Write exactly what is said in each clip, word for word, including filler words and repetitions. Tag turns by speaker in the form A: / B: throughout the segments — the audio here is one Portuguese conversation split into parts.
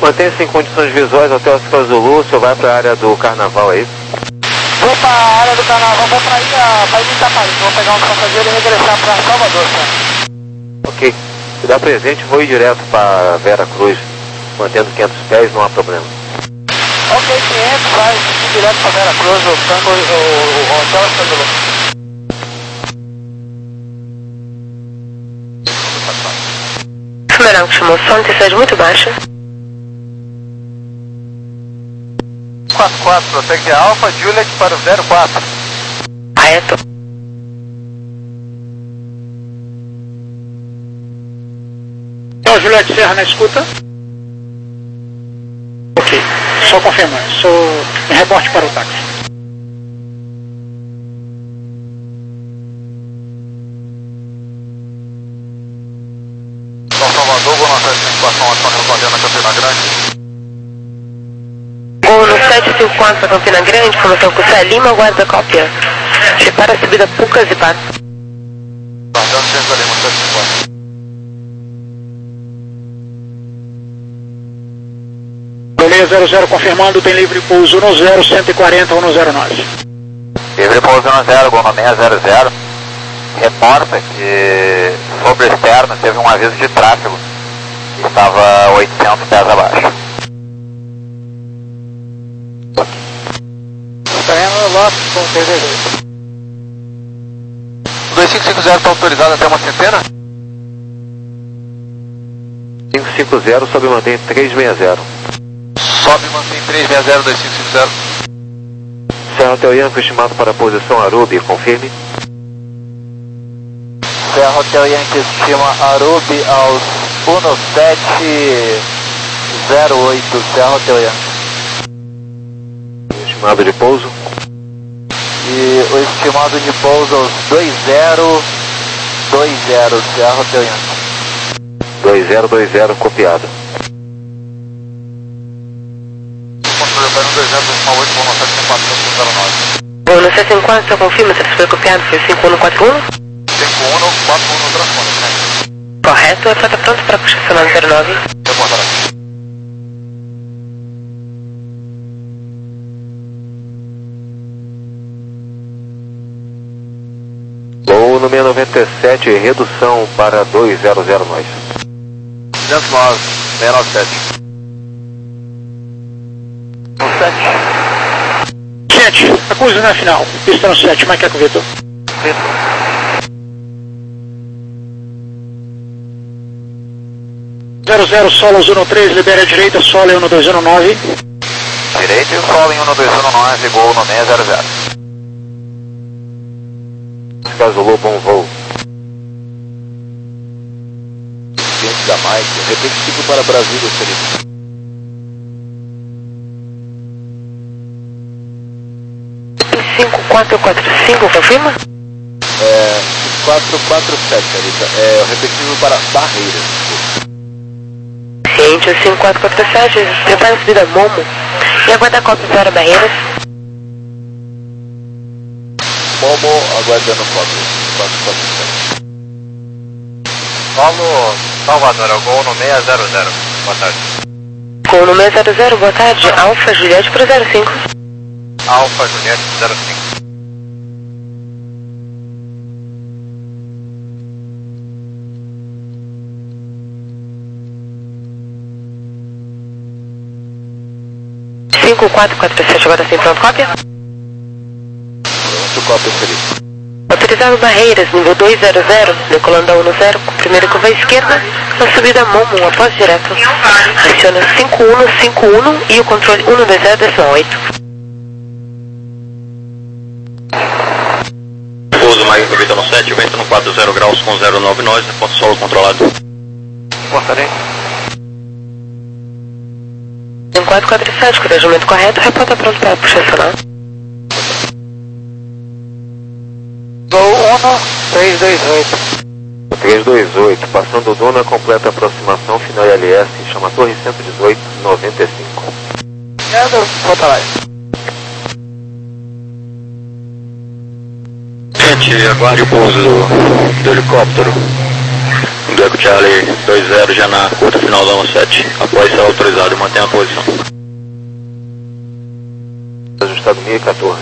A: Mantém-se em condições visuais, Hotel Oscar Zulu, o senhor vai para a área do Carnaval aí?
B: Vou para a área do Carnaval, vou para ir para Itapaí, vou pegar um passageiro e regressar para Salvador, senhor.
A: Ok, se dá presente, vou ir direto para Vera Cruz, mantendo quinhentos pés, não há problema.
B: Ok, quinhentos, vai direto para Vera Cruz, o, o, o, o Hotel Oscar Zulu.
C: Fumeral que chamou som, intensidade muito baixa.
B: quatro quatro, prossegue Alfa, Juliet para o zero quatro.
C: Correto.
D: Então, Juliette Serra na escuta. Ok, só confirmar, só me reporte para o táxi.
B: São Salvador, vou nossa situação atual respondendo na Campina Grande.
C: Gol no sete cinco quatro para Campina Grande, formação com Cé Lima, guarda cópia. Prepara a subida Pucas e Pato.
B: Guardando dentro da Lima, sete cinco quatro.
D: Beleza, zero zero confirmando, tem livre pouso no zero, cento e quarenta ou no zero nove.
B: Livre pouso no zero, gol no seis zero zero. Reporta que sobre o externo teve um aviso de tráfego. Estava oitocentos pés abaixo. Terreno Lopes com T V Z. dois cinco cinco zero está autorizado até uma centena?
A: cinco cinco zero, sobe e mantém três seis zero.
B: Sobe e mantém três seis zero, dois cinco cinco zero.
A: Serra Hotel Yankee estimado para a posição Arubi, confirme.
B: Serra Hotel Yankee estima Arubi aos um sete zero oito, Serra Hotel Yankee.
A: Estimado de pouso.
B: E o estimado de pouso aos dois zero dois zero, Serra Hotel Yankee.
A: dois zero dois zero, copiado.
B: Controle para um dois zero dois oito, vamos lançar cinco quatro cinco zero nove.
C: Gol no sete cinco quatro, só confirma se foi copiado, foi cinco um quatro um.
B: cinco um quatro um no transponder, né?
C: Correto, a frota pronta para posicionar no zero nove.
B: Reportará.
A: Gol no seis noventa e sete, redução para dois zero zero nós.
B: duzentos e nove, seis nove sete. No sete.
D: Gente, a coisa não é final. Pista no sete, mas quer que o Vitor? zero zero, solo um três, libera a direita, solo em um dois um nove.
B: Direito e solo em um dois um nove, gol no seis zero zero.
A: Casolou, bom voo.
B: Ciente da Mike, repetitivo para Brasília, Felipe.
C: cinco quatro quatro cinco, confirma?
B: É, quatro quatro sete, Alita. É o repetitivo para Barreiras.
C: Ciente, cinco quatro quatro sete, prepara a subida Momo e aguarda a cópia para Barreiras.
B: Momo, aguardando cópia. quatro quatro sete. Paulo, Salvador, é o gol no seis zero zero. Boa tarde.
C: Gol no seis zero zero, boa tarde, Alfa Juliette para zero cinco.
B: Alfa Juliette zero cinco.
C: cinco quatro quatro sete, agora sim, pronto, cópia?
B: Pronto, cópia, Felipe.
C: Autorizado Barreiras, nível dois zero zero, decolando a um zero, primeiro curva à esquerda, na subida Momo, após direto. Aciona cinco um cinco um e o controle um dois zero decimal oito.
E: Pouso Mike Vitor no sete, vento no quatro zero graus com zero nove nós, ponto solo controlado.
B: Portarei.
C: cinco quatro quatro sete, corrigimento correto, reporta pronto para posicionar.
B: Gol um três dois oito.
A: três dois oito, passando o Duna, completa a aproximação, final L S, chama Torre cento e dezoito, noventa e cinco.
B: Obrigado, volta lá.
E: Gente, aguarde o pouso do, do helicóptero do Eco Charlie dois zero já na curta final da sete. Após ser autorizado, mantenha a posição.
A: Ajustado mil e quatorze.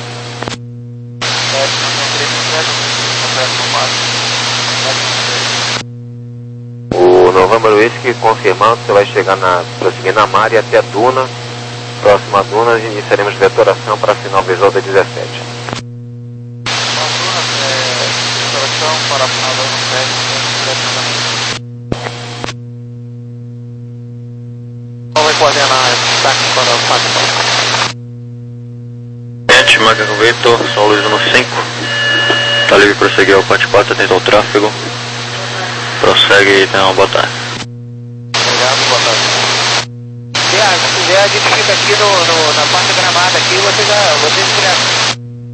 A: O November Whisky confirmando, você vai chegar na, prosseguir na Mari até a Duna. Próxima a Duna, iniciaremos vetoração para a final visual da dezessete.
B: Para a final da sete, qual vai coordenar destaque para o Fátima?
E: Gente, Macaco Victor, São Luís no cinco. Tá livre para prosseguir ao quatro quatro, atento ao tráfego. Prossegue e tenha uma boa tarde.
B: Obrigado, boa tarde. Se quiser, a gente fica aqui no, no, na parte gramada aqui, você já, você já...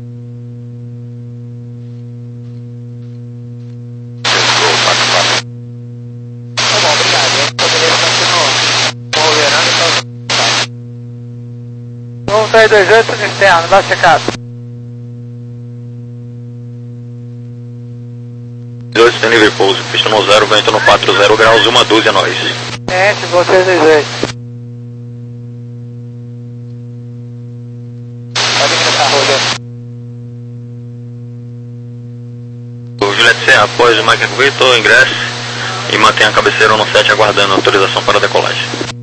B: um três dois oito no externo, dá checado.
E: dois tem livre pouso, pista no zero, vento no quatro zero graus, uma dúzia nós.
B: É, chegou três dois oito. Pode ingressar, rolê.
E: O Juliette Serra, após o Macaco Victor, ingresse e mantenha a cabeceira no sete aguardando a autorização para a decolagem.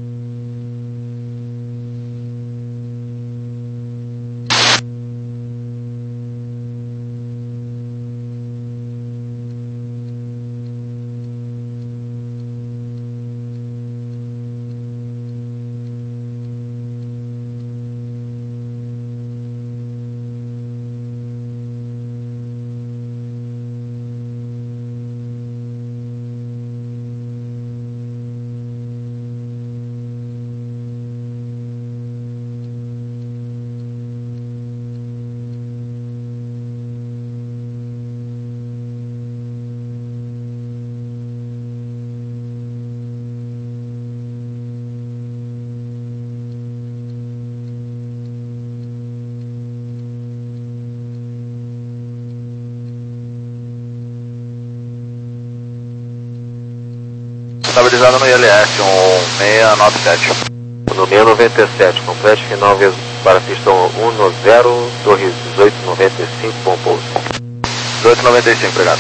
B: Estabilizado no I L S, um seis nove sete.
A: No seis noventa e sete, complete final para a pista um zero, torre dezoito noventa e cinco, bom pouso.
B: dezoito noventa e cinco, obrigado.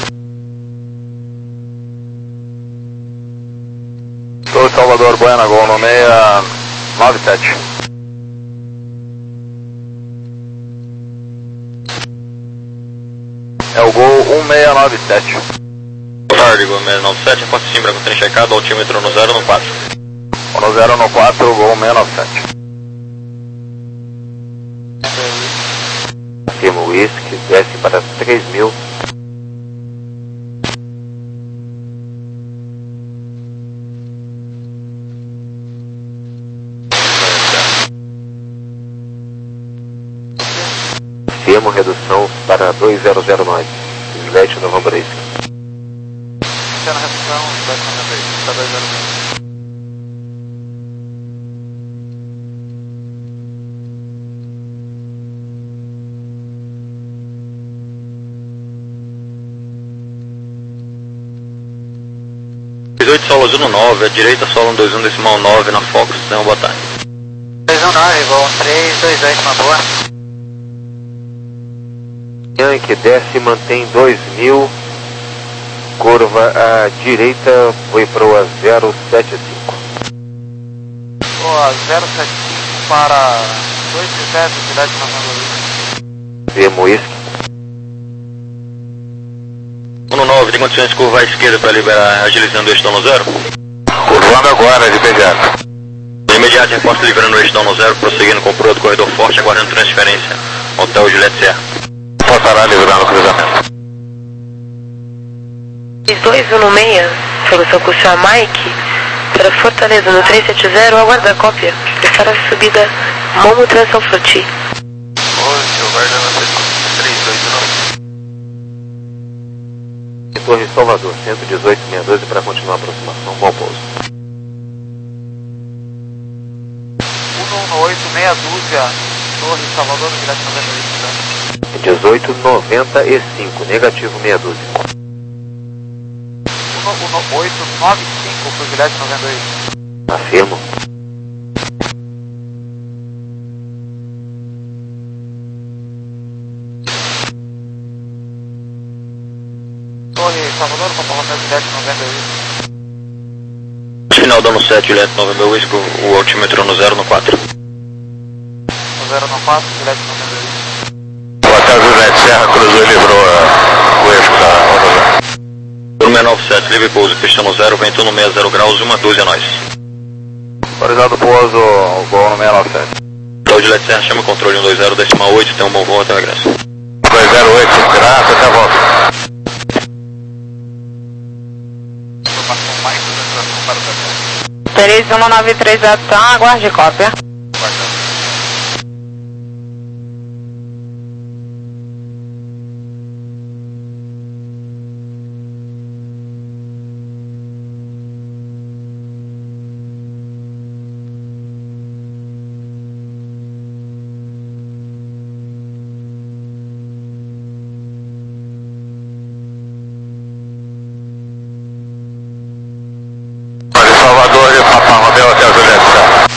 B: Torre Salvador Bueno, gol no seis nove sete. É o gol um seis nove sete.
E: Boa tarde, gol seis nove sete, aposto Simbra com trem checado, altímetro no zero no quatro.
B: No zero no quatro, gol seis nove sete.
A: Firma Whisky, desce para três mil. Firma redução para dois zero zero nove. Juliette November Whisky.
B: Na redução, Juliette November Whisky, está dois zero zero.
E: dezoito solo um nove, à direita solo um dois um decimal nove na Fox, tenha uma boa tarde.
B: dois um nove, gol três dois oito, uma boa.
A: Yankee desce e mantém dois mil. Curva à direita, foi para o zero sete cinco.
B: Boa, zero sete cinco para dois sete, Juliette November Whisky.
A: Firma Whisky.
E: um nove, tem condições de curvar à esquerda para liberar, agilizando o eixo no zero?
B: Curvando agora, de imediato.
E: De imediato, reforço livrando o eixo no zero, prosseguindo com o proto corredor forte, aguardando transferência. Hotel Juliette Serra.
B: Passará livrando o cruzamento.
C: dois um seis, solução curso a Mike, para Fortaleza no três sete zero, aguarda a cópia. Prepara a subida Momo Transalfroti.
B: Hoje, aguardando três dois nove.
A: Torre Salvador, cento e dezoito, seis doze para continuar a aproximação, bom pouso.
B: um um oito, meia dúzia, Torre Salvador, Juliette November Whisky.
A: dezoito noventa e cinco, negativo meia dúzia.
B: um oito nove cinco para o Juliette noventa e dois.
A: Afirmo.
B: Torre Salvador, comportamento Juliette noventa e dois.
E: Final dando sete, Juliette nove mil Whisky, o altímetro no zero no quatro.
B: No zero no quatro, Juliette noventa e dois.
E: O Hotel Juliette Serra cruzou e livrou uh, o eixo da rodovia. Turma nove sete, livre pouso, pista no zero, vento no sessenta graus, uma dúzia nós.
B: Autorizado pouso, gol no seiscentos e noventa e sete.
E: Hotel Juliette Serra, chama controle um dois zero, decimal oito, tem um bom voo até o regresso.
B: dois zero oito, graça, até a volta.
C: três um nove três, aguarde cópia.
B: Salvador de Papa Romeu até a Juliette Serra.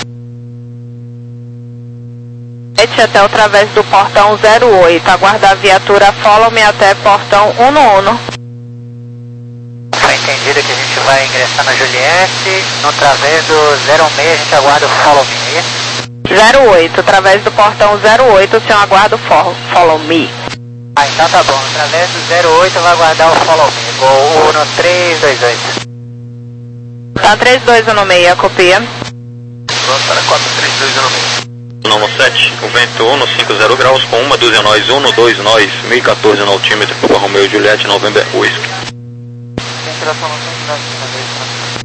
C: Até o través do portão zero oito, aguarda a viatura Follow Me até portão um um.
B: Foi entendido que a gente vai ingressar na Juliette, no través do zero seis a gente aguarda o Follow Me.
C: zero oito, através do portão zero oito, o senhor aguarda o follow, follow Me.
B: Ah, então tá bom, através do zero oito vai aguardar o Follow Me. Gol um três dois oito.
C: Tá três dois um seis, copia.
B: Pronto para quatro três dois um seis.
E: Nono sete, o vento um cinquenta graus, com uma dúzia nós, um dois nós, mil e quatorze no altímetro, Papa Romeu e Juliette, November Whisky.
B: Ventilação não tem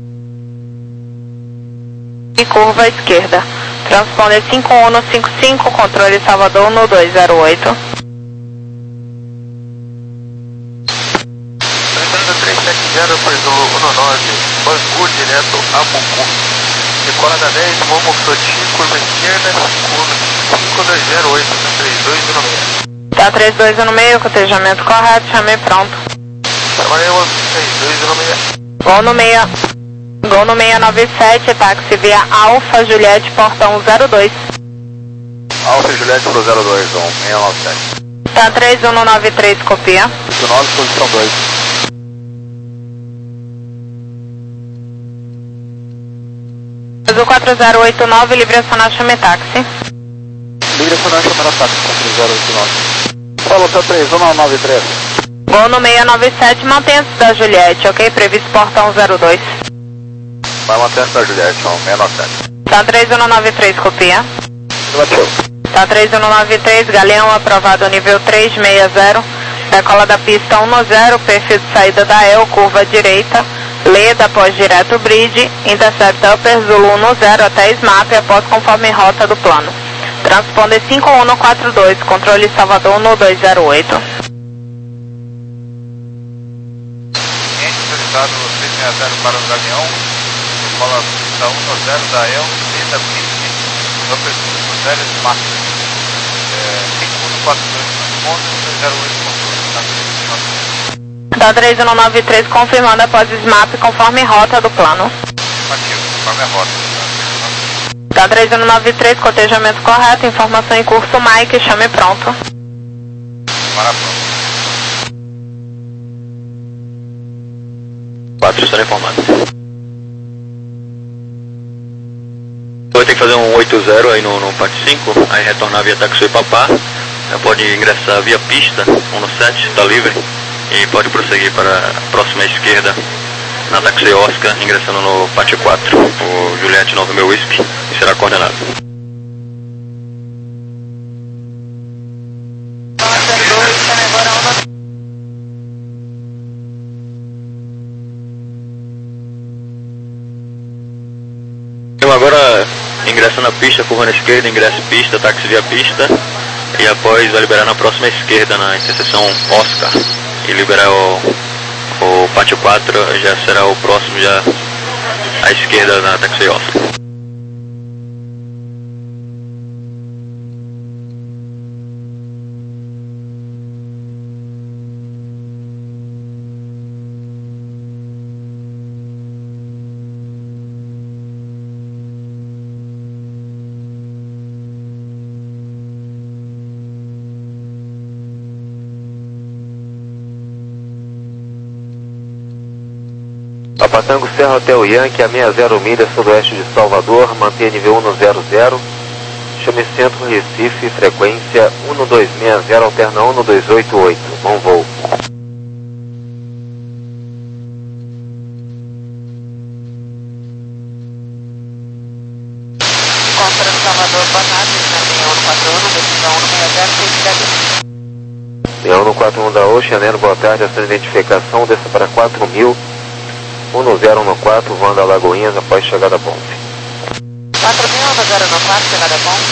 C: E curva à esquerda. Transponder cinco um cinco cinco, controle Salvador no dois zero oito.
B: Entrando três sete zero, Perdão um nove, Bangu direto a Bucu. Decolada dez, Momo Floti, curva esquerda, cinco dois zero oito, três dois um seis.
C: Tá três dois um seis, cotejamento correto, chamei pronto.
B: Trabalhamos três dois um seis.
C: Gol no meia. Gol no seiscentos e noventa e sete, táxi via Alfa Juliette, portão zero dois.
B: Alfa Juliette pro zero dois, um seiscentos e noventa e sete.
C: Tá três um nove três, copia.
B: oito nove, posição dois.
C: Azul quatro zero oito nove, livre acionar, chame táxi.
B: Livre acionar, chamar a táxi, quatro zero oito nove. Fala, seu três um nove três.
C: Gol no seiscentos e noventa e sete, mantenha-se da Juliette, ok? Previsto portão zero dois.
B: Vai mantendo da Juliette, um seiscentos e noventa e sete.
C: Tá três um nove três, copia.
B: Bateu.
C: Tá três um nove três, Galeão aprovado nível três seis zero. Decola da pista um zero, perfil de saída da E L, curva direita. Leda após direto bridge, intercepta Upper Zulu um zero até S M A P após conforme rota do plano. Transponder cinco um quatro dois, controle Salvador no dois zero oito.
B: Cliente solicitado seis seis zero para o Galeão. Decola da um zero da E L, Leda bridge, Upper Zulu zero S M A P. cinco um quatro dois, ponto dois zero oito, controle.
C: Da três um nove três, confirmando após S M A P conforme rota do plano.
B: Ativo, conforme a rota.
C: Da três um nove três, cotejamento correto, informação em curso Mike, chame pronto.
B: Para pronto.
E: quatro, estará informado. Vai ter que fazer um oito zero aí no, no P A T cinco, aí retornar via Taxi Papá. Pode ingressar via pista, um no sete, está livre. E pode prosseguir para a próxima esquerda na Taxi Oscar, ingressando no P A T quatro, o Juliette nove mil Whisky, e será coordenado. Então agora ingressa na pista, curva na esquerda, ingressa pista, táxi via pista, e após vai liberar na próxima esquerda, na interseção Oscar, e liberar o, o P A T quatro, já será o próximo, já à esquerda na Taxi Oscar.
A: Tango Serra Hotel Yankee, a sessenta milhas sudoeste de Salvador, mantém nível cento e zero. Chame Centro Recife, frequência um dois seis zero, alterna um dois oito oito. Bom voo.
C: Contra Salvador, boa tarde, na um quatro um, decisão um seis zero,
A: sessenta um quatro um da Ocean Air, boa tarde, essa identificação, desça para quatro mil, um zero um quatro, voando a Lagoinhas após chegada a ponte.
C: quatro mil, um zero um quatro, chegada a ponte,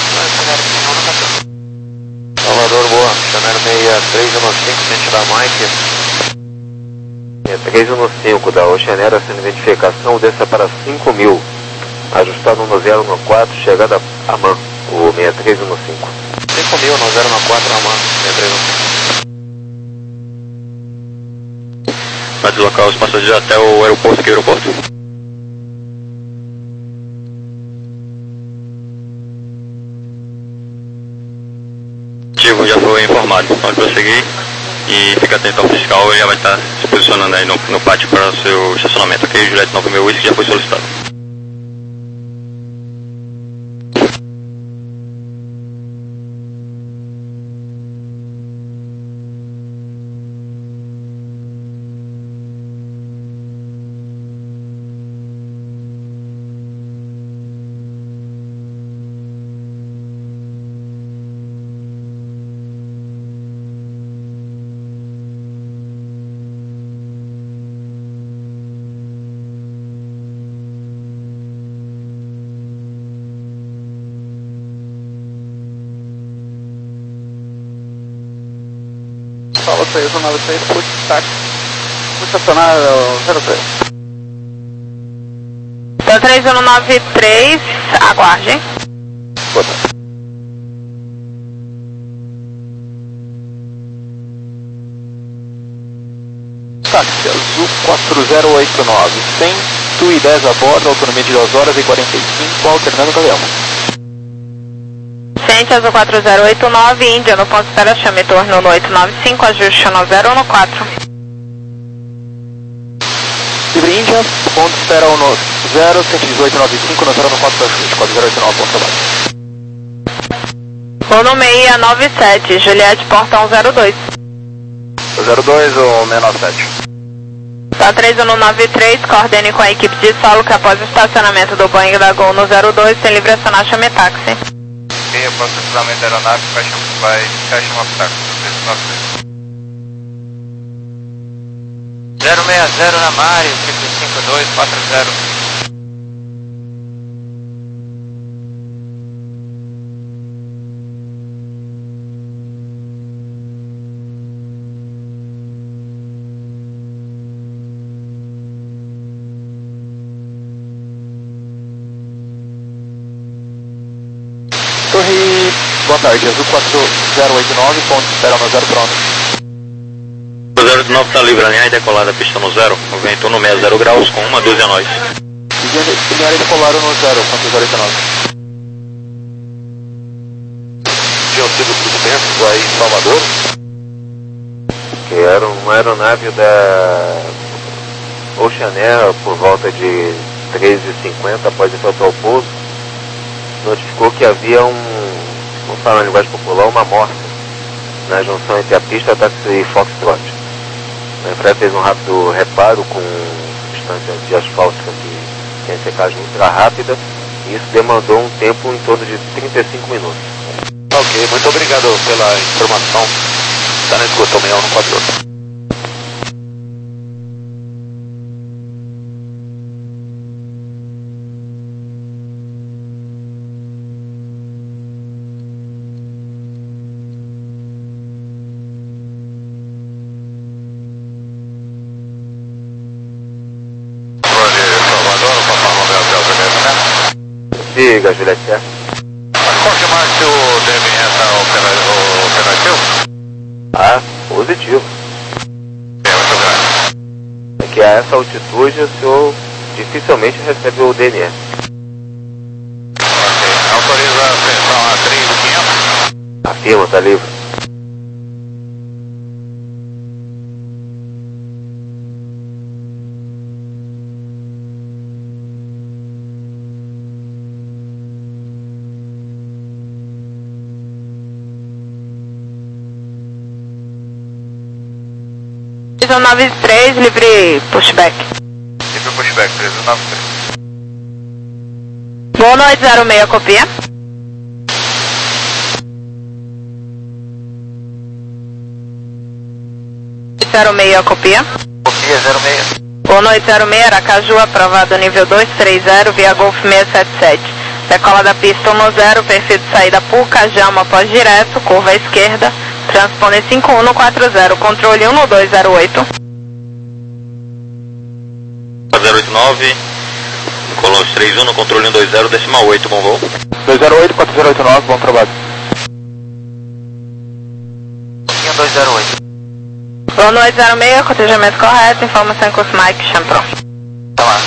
A: Salvador, boa, Chanel seis três um cinco, frente da Mike. seis três um cinco da Ocean Air, essa identificação, desça para cinco mil, ajustado um zero um quatro, chegada a Man, o seis três um cinco. cinco mil, um zero um quatro, a Man, seis três um cinco.
E: Vai deslocar os passageiros até o aeroporto, aqui aeroporto. Tivo já foi informado, pode prosseguir e fica atento ao fiscal, ele já vai estar se posicionando aí no, no pátio para o seu estacionamento, ok? Juliette nove mil Whisky já foi solicitado.
B: Fala três um nove seis, put start. Vou estacionar zero três.
C: Então três um nove três, aguarde.
A: Boa tarde.
B: Táxi Azul quatro zero oito nove, cento e dez a bordo, autonomia de duas horas e quarenta e cinco, alternando o galeão.
C: Ciente Azul quatro zero oito nove, Índia no ponto espera, chame torno no oito nove cinco, ajuste no zero um quatro.
B: Livre Índia, ponto espera no zero, cento e dezoito nove cinco, no zero um quatro, ajuste, quatro zero oito nove, ponto abaixo.
C: Voo seis nove sete, Juliette, porta um zero dois.
B: zero dois ou seis nove sete.
C: Tá três um nove três, coordene com a equipe de solo que após o estacionamento do Boeing da Gol no zero dois, tem livre acionar, chame táxi.
B: Ok, após o estacionamento da aeronave, fecha, vai, fecha uma táxi. zero seis zero na Mari, triplo cinco dois quatro zero. Torre, boa tarde, Azul quatro zero oito nove, ponto espera no zero pronto.
E: O zero oito nove está livre, alinhar e decolar da pista no zero, o vento no meio zero graus com uma dúzia a nós.
B: Alinhar e decolar no zero, ponto zero oito nove.
A: Tinham sido suspensos aí em Salvador, que era uma aeronave da Ocean Air por volta de três e cinquenta após efetuar o pouso, notificou que havia um, vamos falar na linguagem popular, uma morte na junção entre a pista, táxi e Foxtrot. A empresa fez um rápido reparo com substância de asfáltica que tem secagem ultra rápida e isso demandou um tempo em torno de trinta e cinco minutos.
B: Ok, muito obrigado pela informação. Está na escuta, o seis um quatro oito.
A: Siga, Juliette.
B: Confirmar se o D M está operativo?
A: Ah, positivo.
B: É, muito grande.
A: É que a essa altitude o senhor dificilmente recebe o D N S.
B: Ok, autoriza a ascensão a três mil e quinhentos.
A: Afirma, tá livre.
C: um nove três, livre pushback.
B: Livre pushback, três um nove três.
C: Boa noite, zero seis, copia. zero seis, copia.
B: Copia, zero seis.
C: Boa noite, zero seis, Aracaju, aprovado nível dois três zero, via Golf seis sete sete. Decola da pista um zero, perfil de saída Puca, Jama após direto, curva à esquerda, transponder cinco um quatro zero, controle um dois zero oito.
E: zero oito nove, Colônia três um no controle um dois zero, decimal oito, bom voo.
A: dois zero oito, quatro zero oito nove, bom trabalho.
B: dois zero oito.
C: Boa noite, zero seis, cotejamento correto, informação em curso Mike, Champron.
B: Tá lá.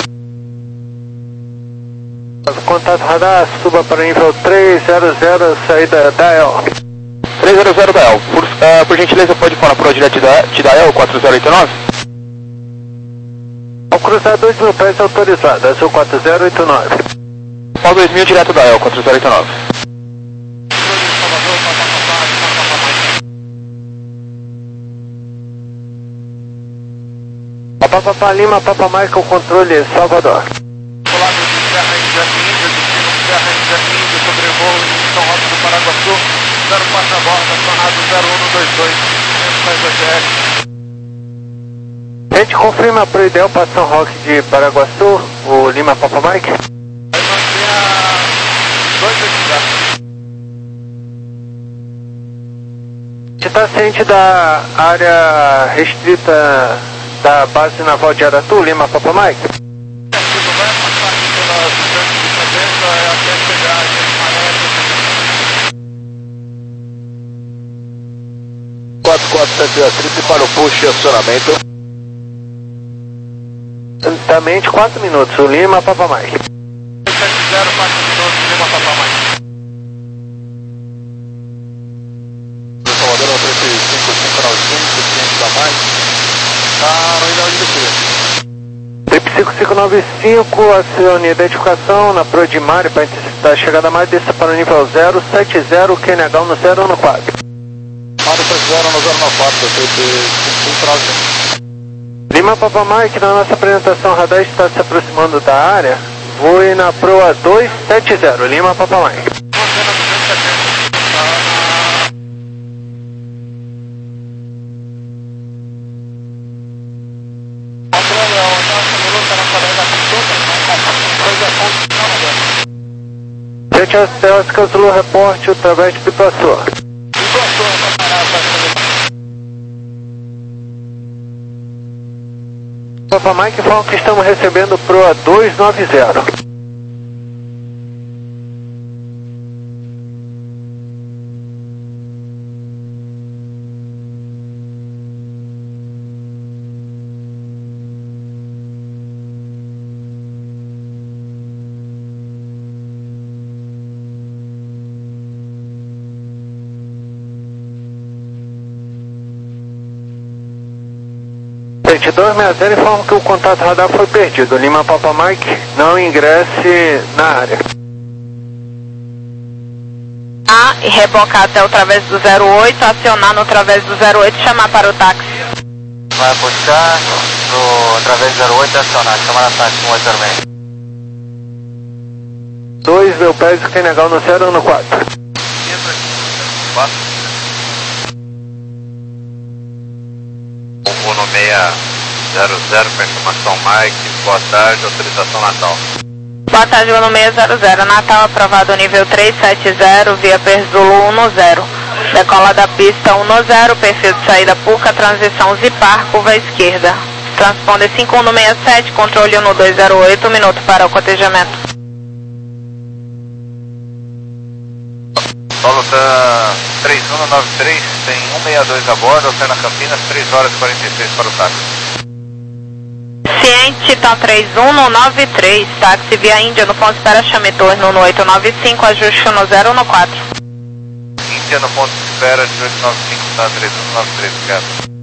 A: Contato radar, suba para nível três zero zero, saída da E L. três zero zero da E L. Por, uh, por gentileza, pode falar para o direto da, da E L, quatro zero oito nove? Ao cruzar dois mil pés autorizado, azul quatro zero oito nove. Ao dois mil, direto da E L, quatro zero oito nove. Papa Papa Lima, Papa Michael, controle Salvador.
B: Colado de Serra Índia Índia, destino Serra Índia Índia, sobrevoo em São Roque do Paraguaçu, zero quatro a bordo, acionado zero um dois dois, faz o G S.
A: A gente confirma para o ideal para São Roque de Paraguaçu, o Lima Papa Mike.
B: Aí mantenha dois oito.
A: Você está ciente da área restrita da base naval de Aratu, Lima Papa Mike?
B: Tudo vai passar aqui pela distância de cabeça até chegar a
A: quatro quatro sete atrito para o push e acionamento. Lentamente, quatro minutos, o Lima Papa Mike.
B: sete zero, quatro minutos, Lima Papa Mike.
A: Salvador, é três cinco cinco nove cinco, ciente da Mike. Tá no ideal de descida. Trip cinco cinco nove cinco, acione identificação na Pro de Mari para intensificar a chegada mais, desça para o nível zero sete zero, Q N H no zero um quatro.
B: Mari sete zero no zero um quatro, trip cinco cinco nove cinco.
A: Lima Papa Mike, na nossa apresentação, o radar está se aproximando da área. Voe na proa dois sete zero, Lima Papa Mike. Sete Celsius, Zulu, reporte através de Pituaçu. Papa Mike, falam que estamos recebendo proa dois nove zero. dois seis zero informa que o contato radar foi perdido. Lima Papa Mike, não ingresse na área.
C: A e rebocar até o través do zero oito, acionar no través do zero oito e chamar para o táxi.
B: Vai buscar no através do zero oito, acionar, chamar a táxi um oito zero seis.
A: dois mil pés, Q N H no zero um quatro.
B: O no seis zero zero, confirmação Mike, boa tarde, autorização Natal.
C: Boa tarde, Uno seis zero zero, Natal, aprovado nível três sete zero, via Perzulo um zero. Decola da pista um zero, perfil de saída Puca, transição Zipar, curva à esquerda. Transponder cinco um seis sete, controle um dois zero oito, minuto para o cotejamento.
B: Solo tá três um nove três, tem um seis dois a bordo, Alcena Campinas, três horas e quarenta e seis para o táxi.
C: Ciente, tá três um nove três, táxi via Índia no ponto de espera, chame torno no oito nove cinco, ajuste no zero um quatro.
B: Índia no ponto de espera de oito nove cinco, tá três um nove três, obrigado.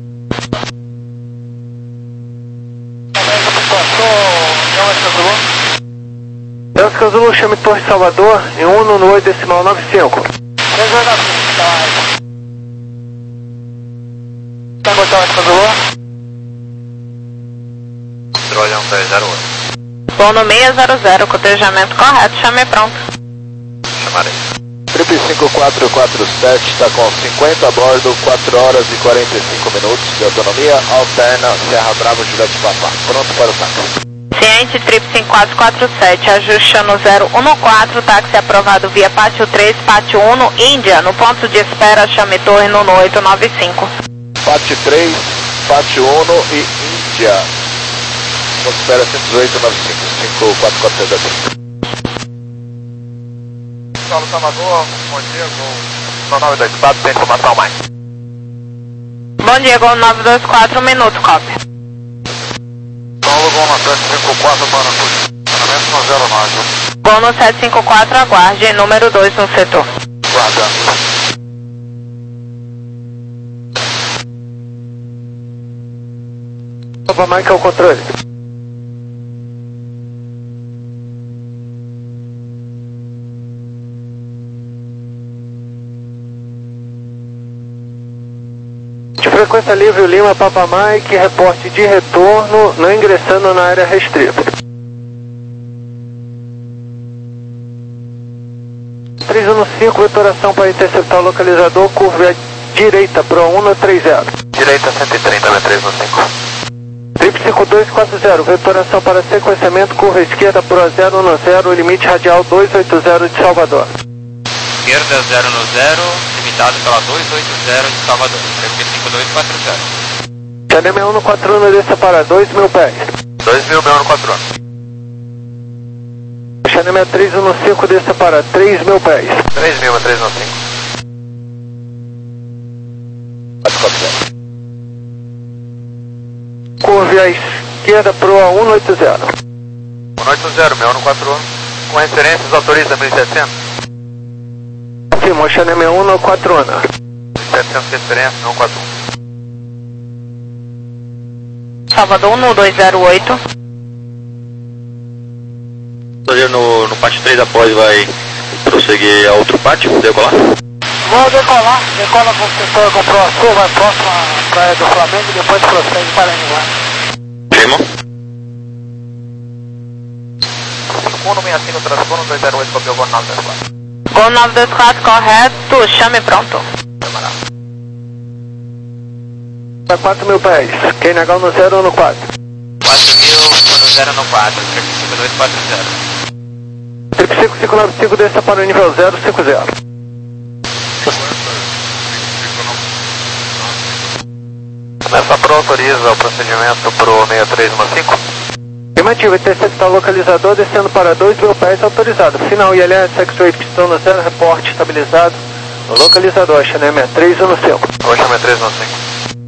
A: Celso Zulu, chame Torre Salvador em um no oito decimal nove cinco.
B: um três zero oito.
C: Voo no seis zero zero, cotejamento correto, chame pronto.
B: Chamarei.
A: Trip cinco quatro quatro sete está com cinquenta a bordo, quatro horas e quarenta e cinco minutos de autonomia, alterna Serra Bravo, Juliette Papa. Pronto para o táxi.
C: Ciente, Trip cinco quatro quatro sete, ajuste no zero um quatro, táxi aprovado via Pátio três, Pátio um, Índia, no ponto de espera, chame torre no oito nove cinco.
A: Pátio três, Pátio um e Índia. Ponto de espera cento e dezoito nove cinco, cinco quatro quatro sete.
B: Saulo Salvador, bom dia, gol
A: nove dois quatro, tem informação mais.
C: Bom dia, Gol nove dois quatro, um minuto, cópia.
B: Saulo, gol no sete cinco quatro para posicionamento no zero nove.
C: Gol no sete cinco quatro, aguarde, número dois no setor.
B: Guardando.
A: Nova Mike ao controle. De frequência livre Lima, Papa Mike, reporte de retorno, não ingressando na área restrita. três um cinco, vetoração para interceptar o localizador, curva à direita, Pro um três zero.
B: Direita cento e trinta, na três um cinco.
A: Trip cinco dois quatro zero, vetoração para sequenciamento, curva esquerda, Pro zero um zero, limite radial duzentos e oitenta de Salvador.
B: Esquerda zero no zero, limitado pela duzentos e oitenta de Salvador. Trip cinco dois quatro zero.
A: Xaneme um quatro um, desça para dois mil pés.
B: dois mil, meu no quatro um.
A: Xaneme três um cinco, desça para três mil pés.
B: três mil, três um cinco.
A: quatro quatro zero. Curve à esquerda, Pro um oito zero.
B: um oito zero, meu no quatro um. Com referências, autoriza mil e setecentos.
A: Confirmou, Xaneme um quatro um.
B: mil e setecentos referência, não quatro um.
C: Salvador um dois zero oito.
E: No, no pátio três após vai prosseguir a outro pátio, decolar?
D: Vou decolar, decola com o setor com o Pro Sul, vai próximo à praia do Flamengo e depois prossegue para Aniguá.
E: Firma.
B: cinco um seis cinco, transpondo dois zero oito, copiou Gol nove dois quatro.
C: Gol nove dois quatro, correto, chame pronto.
A: quatro mil pés, Q N H no zero um quatro.
B: quatro mil, no zero no quatro, trip cinco dois quatro zero.
A: Trip cinco cinco nove cinco, desça para o nível zero cinco zero.
B: Nessa Pro autoriza o procedimento Pro seis três um cinco.
A: Afirmativo, interceptar o localizador, descendo para dois mil pés, autorizado. Final I L S, X-Ray, pistão no zero, reporte estabilizado. No localizador, Xaneme três um cinco.
B: Oxa, três um cinco.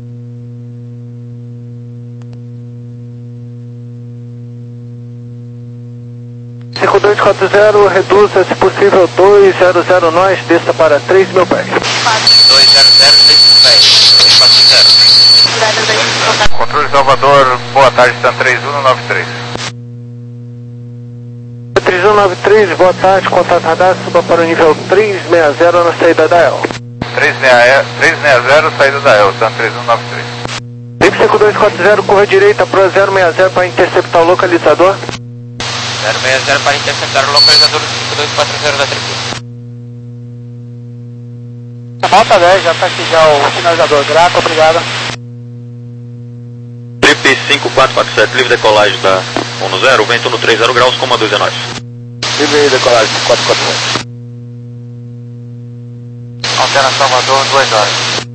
A: cinco dois quatro zero, reduza, se possível, dois zero zero nós, desça para três mil pés.
B: dois zero zero, três mil pés. dois quatro zero. Controle Salvador, boa tarde, Stan três um nove três.
A: três um nove três, boa tarde, contato radar, suba para o nível três seis zero na saída da E L.
B: três seis zero, saída da E L, Stan três um nove três.
A: Trip cinco dois quatro zero, curva direita, Pro zero seis zero para interceptar o localizador.
B: zero seis zero para interceptar o localizador cinco dois quatro zero da Trip.
D: Falta dez, já está aqui já o finalizador. Grato, obrigado.
E: Trip cinco quatro quatro sete, livre decolagem da um zero, vento no três zero graus, coma dois é nóis.
A: Livre decolagem quatro quatro sete.
B: Altera Salvador, duas horas.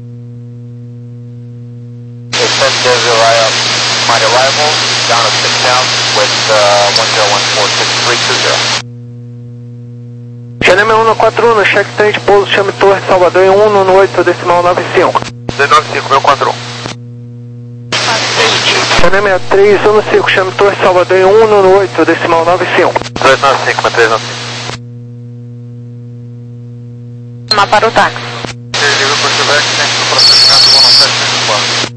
B: Extend the arrival, my arrival, down at six down with uh, one zero one four six three two zero.
A: Xaneme um quatro um, cheque trem de pouso, chame torre Salvador em um no oito decimal nove cinco.
B: dois nove cinco, meu quatro um.
A: Xaneme três um cinco, chame torre Salvador em um no oito decimal nove cinco.
B: dois nove cinco, meu três nove cinco.
C: Chamar para o táxi.
B: Livre por Quebec, centro do procedimento, Gol sete cinco quatro.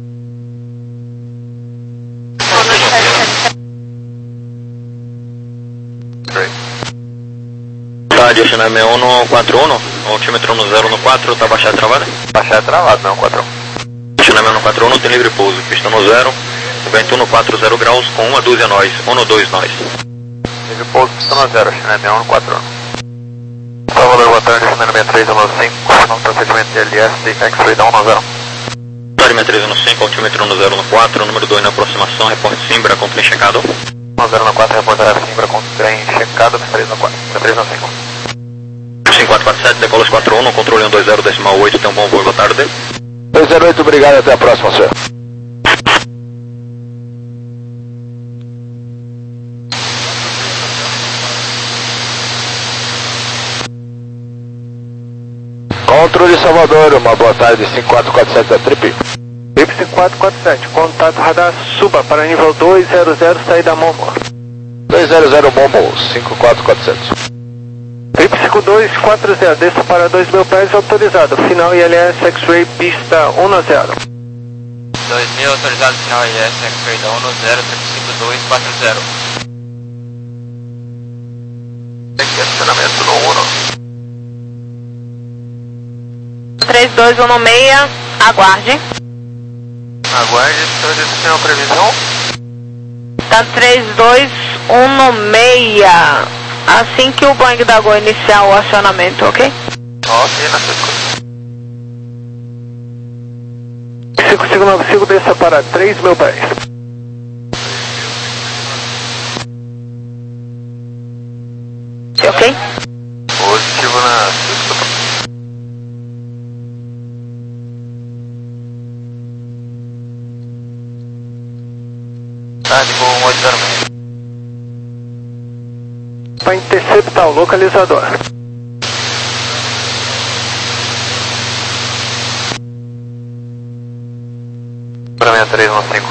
E: Rádio Xaneme um quatro um, altímetro no zero no quatro, tá baixada e travada?
B: Baixada e travada, não, quatro um.
E: Xaneme um quatro um, tem livre pouso, pista no zero, vento um quatro zero graus com uma dúzia nós, um dois nós.
A: Nível pouso, pista zero, China M um quatro um. Salvador, boa tarde, China sessenta e três, um cinco, final do procedimento de L S, X-Ray da um zero.
E: sessenta e três um cinco, altímetro um zero um quatro, número dois na aproximação, reporte Simbra com trem checado.
A: um zero um quatro, reportará Simbra com trem checado, três um quatro, três um cinco.
E: cinco quatro quatro sete, decola quatro um, controle um dois zero, decimal oito, tem um bom voo, boa tarde.
F: dois zero oito, obrigado, até a próxima, senhor. Controle Salvador, uma boa tarde, cinco quatro quatro sete da Trip.
D: Trip cinco quatro quatro sete, contato radar, suba para nível dois zero zero, saída Momo.
F: dois zero zero Momo, cinco quatro quatro sete.
D: Trip cinco dois quatro zero, desça para dois mil pés, autorizado, final I L S X-Ray, pista um zero.
B: dois mil autorizado, final I L S X-Ray da um zero, trip cinco dois quatro zero.
A: Estacionamento no um.
C: três dois um seis, aguarde.
A: Aguarde, senhores, tem uma previsão?
C: Tá três dois um seis. Assim que o Boeing da Gol iniciar o acionamento, ok?
A: Ok, na sequência.
D: cinco cinco nove cinco, desça para três mil pés.
C: Ok?
A: Positivo na sexta. Tarde com um oito zero seis.
D: Para interceptar o localizador.
A: Para sessenta e três um cinco.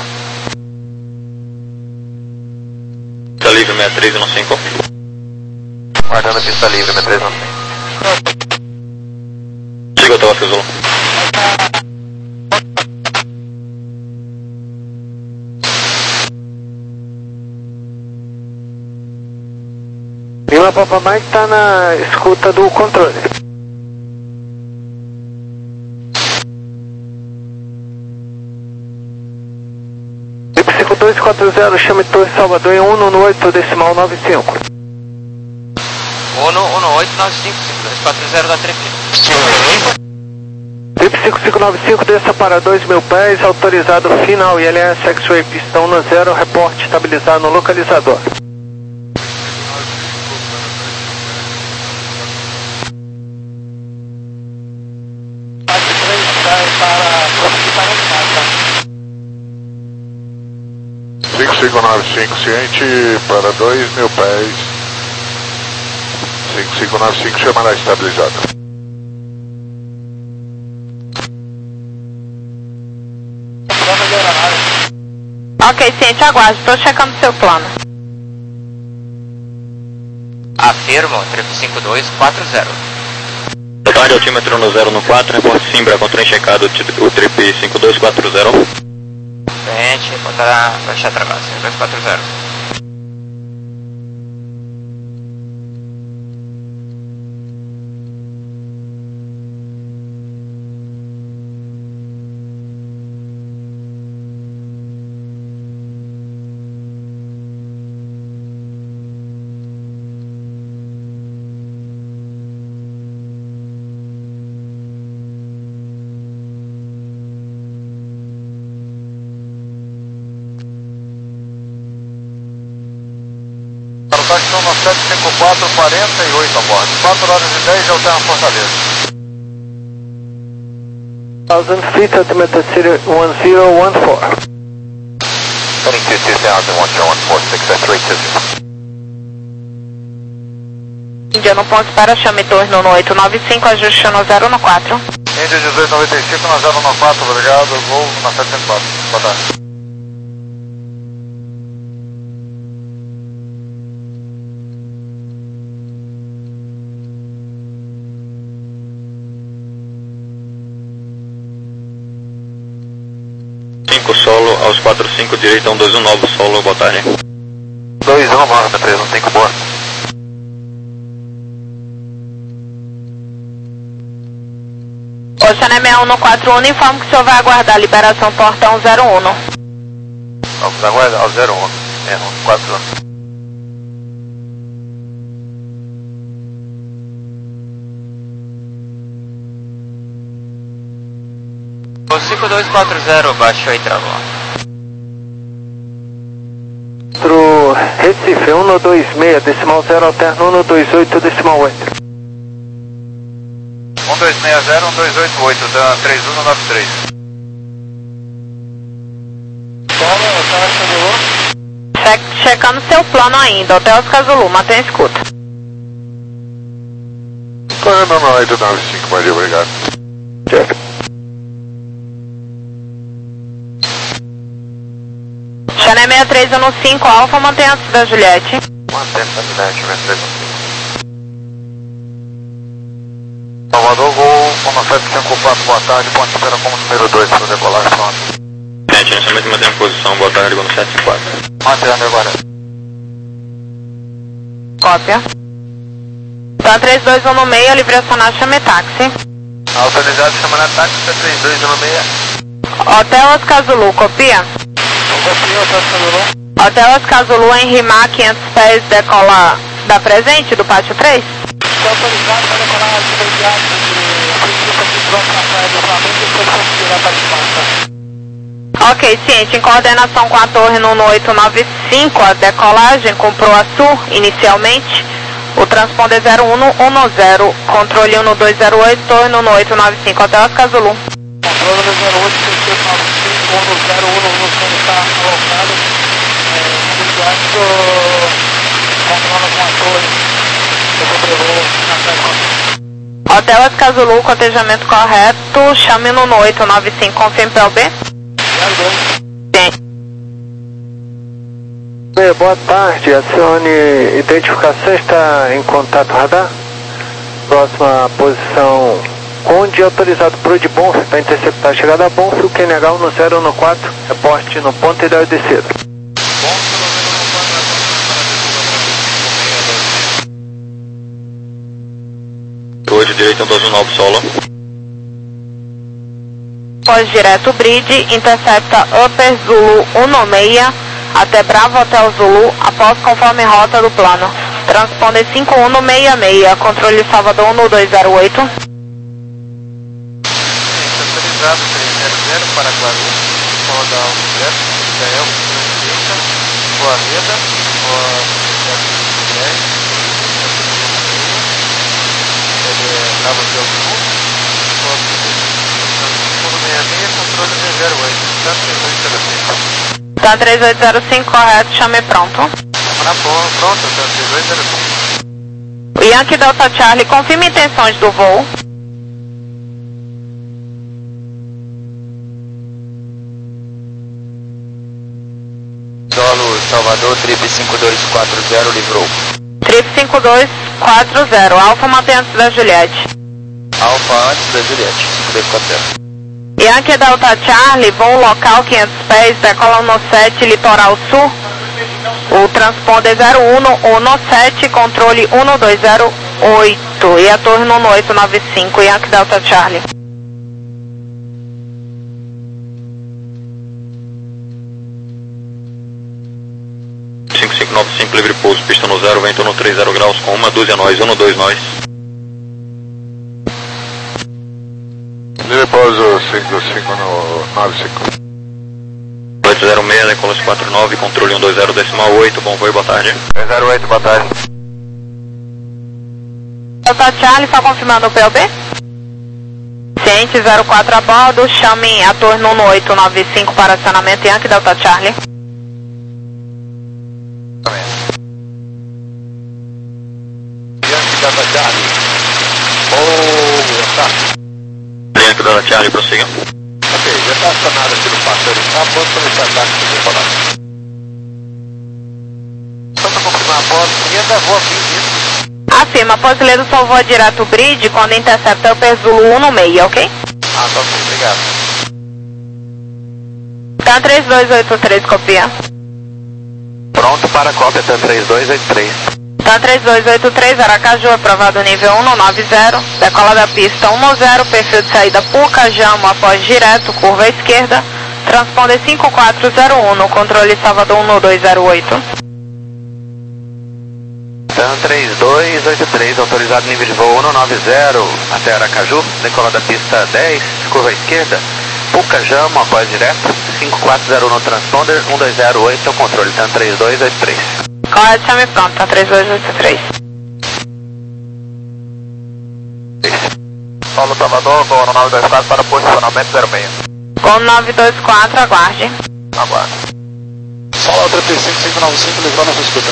E: Pista livre sessenta e três um cinco.
A: Guardando a pista livre, sessenta e três um cinco.
E: Siga o Tawaf Zulu.
D: Lima Papa Mike está na escuta do controle. Trip cinco dois quatro zero, chame Torre Salvador em um um oito, decimal nove cinco.
B: um um oito nove cinco, cinco dois quatro zero da Trip.
D: Trip cinco cinco nove cinco, desça para dois mil pés, autorizado final I L S X-Ray, pista um zero, reporte estabilizado no localizador.
F: cinco cinco nove cinco, ciente para dois mil pés. cinco cinco nove cinco, chamará estabilizado.
C: Ok, ciente, aguarde, estou checando seu plano.
B: Afirmo, Trip cinco dois quatro zero.
E: Boa tarde, altímetro um zero um quatro, reporte Simbra com trem checado, o Trip cinco dois quatro zero.
B: Frente, reportará baixa travassa, dois quatro zero.
F: Táxi um sete cinco quatro, quarenta e oito a bordo. quatro horas e dez, Alterna Fortaleza.
D: Thousand feet, altimeter city one zero one four.
A: Heading to two thousand, one zero one four, six three two zero.
C: Índia no ponto para chame Torre no oito nove cinco, ajuste no zero um quatro.
F: Índia dezoito noventa e cinco, na zero um quatro, obrigado. Voo na setecentos e quatro. Boa tarde.
E: cinco solo, aos quatro cinco, direita um dois um nove solo, boa tarde.
A: dois um nove, três um cinco, boa.
C: Ocean M um no quatro um, informo que o senhor vai aguardar a liberação porta um zero um.
B: aguarda ao zero um, é, quatro um.
G: O cinco dois quatro zero, baixo aí, travou.
D: Pro Recife, um dois seis, decimal zero, alterno um dois oito, decimal oito.
B: um dois seis zero, um dois oito oito, da três um nove três.
C: Che checando seu plano ainda, Hotel Oscar Zulu, mantém a escuta.
F: Plano no oito nove cinco, pode ir, obrigado.
D: Check.
C: Channel seis três um cinco, Alfa, mantém antes da Juliette.
A: Mantém a Juliette, seis três um cinco.
F: Salvador, Gol, um sete cinco quatro, boa tarde, ponte espera como número dois, para decolar, pronto.
E: Gente, inicialmente mantém a posição, boa tarde, Gol no sete cinco quatro.
F: Mantendo agora.
C: Cópia. Então três dois um seis, livre acionar, chame táxi.
B: Autorizado chamando a táxi, três dois um seis.
C: Hotel Oscar Zulu, copia.
F: Copia, Hotel Oscar Zulu.
C: Hotel Oscar Zulu em Rimar, quinhentos pés, decola da presente, do pátio três.
F: Está autorizado para decolar as imediatas de pronto na praia do Flamengo e depois vamos virar para debaixo.
C: Ok, ciente, em coordenação com a torre no oito nove cinco, a decolagem com Proa Sul, inicialmente, o transponder zero um um zero, controle um dois zero oito, torre no oito nove cinco, Hotel Oscar Zulu.
F: Controle no zero oito, seis nove cinco, um zero um um, está alocado, imediato, controla com a torre, sobrevoo na praia.
C: Hotel Oscar Zulu, cotejamento correto, chame no oito nove cinco, confirme P L B. Sim.
D: Bem, boa tarde, acione identificação, está em contato radar. Próxima posição, Conde, autorizado pro de Bonfim para interceptar a chegada a Bonfim, o Q N H um zero um quatro, reporte no ponto ideal de descida.
E: Hoje, direito um dois um nove solo.
C: Pós direto Bridge, intercepta Upper Zulu um seis até Bravo Hotel Zulu, após conforme rota do plano. Transponder cinco um seis seis, controle Salvador um dois zero oito.
B: Autorizado três zero zero para Guaru, roda um direto, Israel, direita, Boa Vida, Boa Bravo Hotel Zulu, Boa controle zero oito,
C: Tá três oito zero cinco, correto, chame pronto.
B: Tá bom, pronto, tá três oito zero cinco.
C: O Yankee Delta Charlie, confirme intenções do voo.
G: Solo Salvador, trip cinco dois quatro zero, livrou.
C: Trip cinco dois quatro zero, Alfa, mantém antes da Juliette.
G: Alfa antes da Juliette, cinco dois quatro zero.
C: Yankee Delta Charlie, voo local quinhentos pés, decola no sete, litoral sul. O transponder zero um um sete, controle um dois zero oito. E a torre no oito nove cinco, Yankee Delta Charlie.
E: cinco cinco nove cinco, livre pouso, pista no zero, vento no três zero graus, com uma dúzia nós, um dois nós.
F: Livre pouso cinco cinco nove cinco.
E: oito zero seis, decola quatro nove, controle um dois zero decimal oito, bom voo, boa tarde.
A: três zero oito, boa tarde.
C: Delta Charlie, só confirmando o P L B. Ciente zero quatro a bordo, chame a torre no oito nove cinco para acionamento Yankee Delta Charlie.
F: Yankee Delta Charlie. Oh, tá.
E: Yankee Delta Charlie, prossiga.
F: Ok, já está acionado aqui no parceiro, está pronto para esse ataque que eu falar. Só para confirmar a bordo, e ainda voa vinte.
C: Afirma, Posiledo só voa direto Bridge quando intercepta o Perzulu um seis, ok?
F: Ah, tá ok, obrigado.
C: Tá três dois oito três, copia.
A: Pronto para a cópia, tá três dois oito três.
C: Tá três dois oito três, Aracaju, aprovado nível um nove zero. Decola da pista um zero, perfil de saída Puca, Jamo após direto, curva à esquerda. Transponder cinco quatro zero um, no controle Salvador um dois zero oito.
A: Tan três dois oito três, autorizado nível de voo um nove zero até Aracaju, decola da pista dez, curva à esquerda, Pucajama, apoio direto, cinco quatro zero um no transponder, um dois zero oito, ao controle, Tan três dois oito três.
C: Correto, chame pronto, Tan três dois oito três.
B: Solo Salvador, Gol nove dois quatro para posicionamento zero seis.
C: Gol nove dois quatro, aguarde.
B: Aguarde.
F: Solo trip cinco cinco nove cinco, livrou na sua escuta.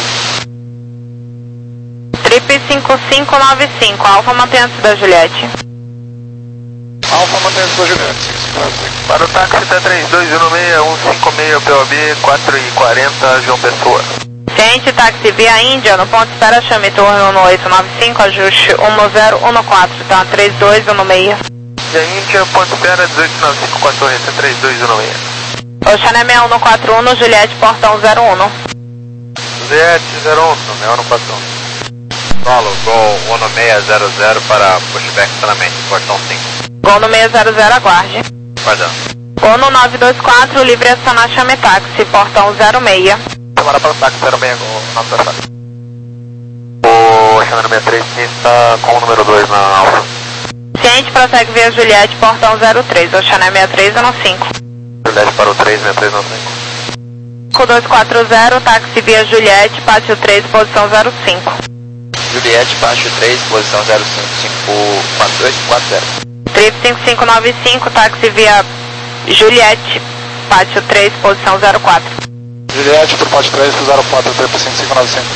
C: Trip cinco cinco nove cinco, Alfa mantenha-se da Juliette.
F: Alfa mantém-se da Juliette, cinco cinco nove cinco.
B: Para o táxi T três dois um seis, um cinco seis P O B quatro e quarenta, João Pessoa.
C: Ciente, táxi via Índia, no ponto espera, chame turno no oito nove cinco, ajuste um zero um quatro, tá? três dois um seis.
B: E a Índia, ponto espera dezoito nove cinco com a torre T três dois um seis.
C: Oceané seis um quatro um, Juliette, portão zero um.
B: Juliette zero um, seis um quatro um. Solo, Gol um seis zero zero para pushback estacionamento, portão cinco.
C: Gol no seis zero zero, aguarde.
B: Guardando.
C: Gol no nove dois quatro, livre acionar, chame táxi, portão zero seis.
B: Semana para o táxi zero seis, Gol nove dois quatro. O Oceano sessenta e três está com o número dois na Alfa.
C: Ciente, prossegue via Juliette, portão zero três, Oceané sessenta e três um cinco.
B: Juliette para o três seis três um cinco.
C: cinco dois quatro zero, táxi via Juliette, pátio três, posição zero cinco.
G: Juliette, baixo três, posição zero cinco cinco quatro dois quatro zero.
C: Trip cinco cinco nove cinco, táxi via Juliette, pátio três, posição zero quatro.
F: Juliette por pátio três, zero quatro, trip cinco cinco nove cinco.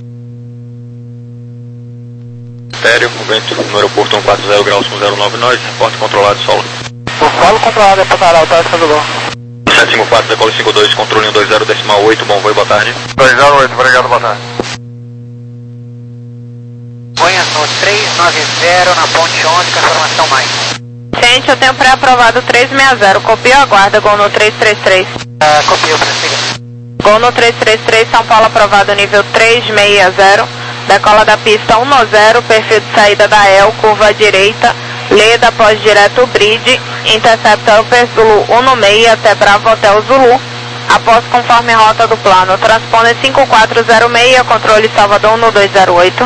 E: Império, vento no aeroporto cento e quarenta graus com zero nove nós, porta controlado solo.
F: O solo controlado é para parar, tá? Salvador.
E: sete cinco quatro, decola cinco dois, controle um dois zero, decimal oito, bom voo, boa tarde.
B: dois zero oito, obrigado, boa tarde.
H: Ponha no três nove zero na ponte onze, com a informação mais.
C: Ciente, eu tenho pré-aprovado três seis zero, copia ou aguarda, gol no três três três.
H: Uh, copia, prossiga.
C: Gol no três três três, São Paulo aprovado nível três seis zero, decola da pista um zero, perfil de saída da E L, curva à direita, Leda após direto bridge, intercepta Upper Zulu um seis até Bravo Hotel Zulu, após conforme rota do plano, transponder cinco quatro zero seis, controle Salvador um dois zero oito.